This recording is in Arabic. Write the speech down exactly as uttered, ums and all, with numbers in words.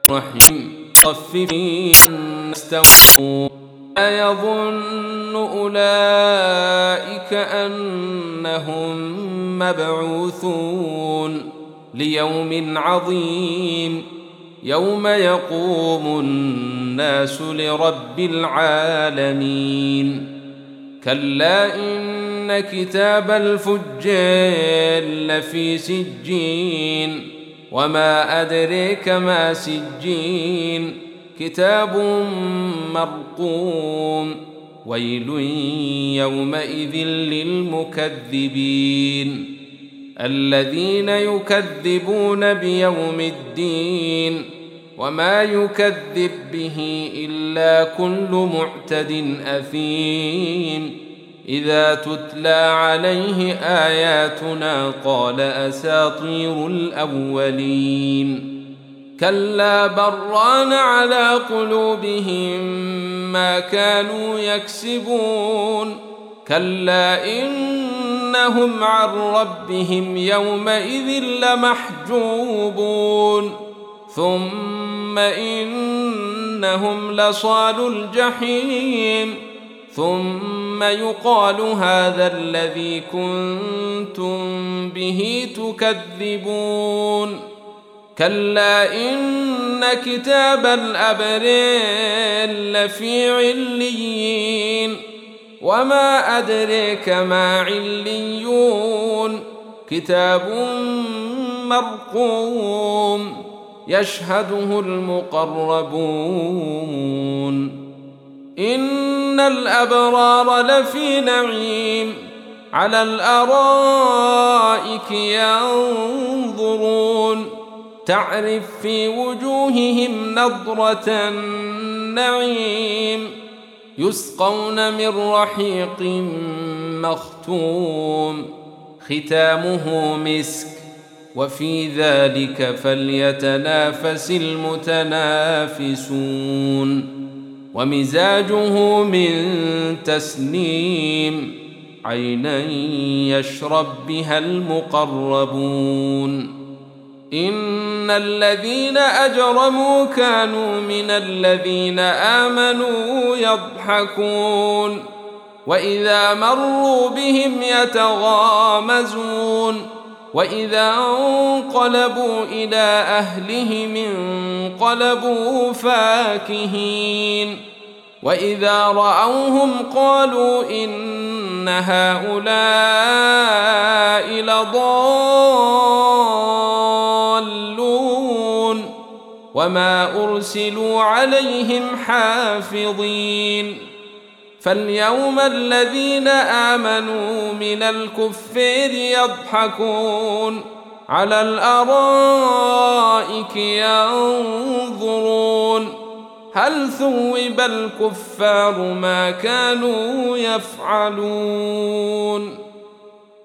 الرحيم مطففين استووا أيظن أولئك أنهم مبعوثون ليوم عظيم يوم يقوم الناس لرب العالمين كلا إن كتاب الفجار لفي سجين وما أدريك ما سجين كتاب مرقوم ويل يومئذ للمكذبين الذين يكذبون بيوم الدين وما يكذب به إلا كل معتد أثيم إذا تتلى عليه آياتنا قال أساطير الأولين كلا بران على قلوبهم ما كانوا يكسبون كلا إنهم عن ربهم يومئذ لمحجوبون ثم إنهم لصالو الجحيم ثم يقال هذا الذي كنتم به تكذبون كلا إن كتاب الأبرار لفي عليين وما أدريك ما عليون كتاب مرقوم يشهده المقربون إن الأبرار لفي نعيم على الأرائك ينظرون تعرف في وجوههم نضرة النعيم يسقون من رحيق مختوم ختامه مسك وفي ذلك فليتنافس المتنافسون ومزاجه من تسنيم عينا يشرب بها المقربون إن الذين أجرموا كانوا من الذين آمنوا يضحكون وإذا مروا بهم يتغامزون وإذا انقلبوا إلى أهلهم انقلبوا فاكهين وإذا رأوهم قالوا إن هؤلاء لضالون وما أرسلوا عليهم حافظين فاليوم الذين آمنوا من الكفار يضحكون على الأرائك ينظرون هل ثوب الكفار ما كانوا يفعلون